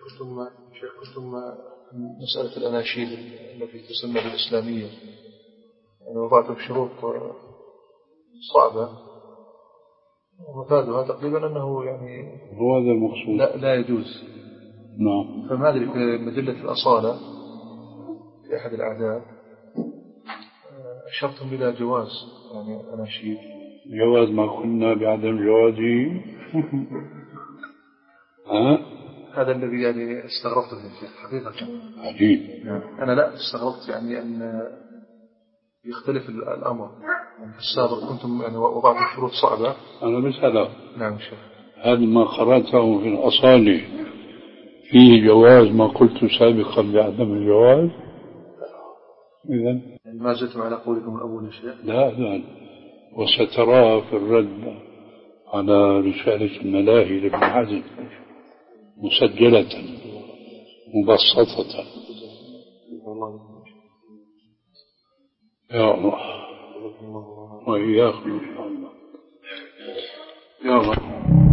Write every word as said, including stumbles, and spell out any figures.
كنتم شيخ كنتم مسألة الأناشيد التي تسمى بالإسلامية، يعني وضعتم شروط صعبة ومفادها تقريبا أنه يعني هو هذا المقصود لا, لا يجوز. نعم. فما أدري في مجلة الأصالة في أحد الأعداد أشرتم إلى جواز يعني أناشيد. جواز ما كنا بعدم جوازه. ها؟ هذا الذي يعني استغربت منه حقيقة. عجيب. أنا لا استغربت يعني أن يختلف الأمر. يعني في السابق كنتم يعني وضعتم شروط صعبة. أنا مسألة. نعم شيخ. هذا ما قرأته في الأصالة فيه جواز ما قلت سابقا بعدم الجواز. إذن يعني ما زلتم على قولكم الأول يا شيخ؟ لا لا، وستراه في الرد على رسالة الملاهي لابن حزم مسجلة مبسطة. يا الله وإياكم إن شاء الله. يا الله.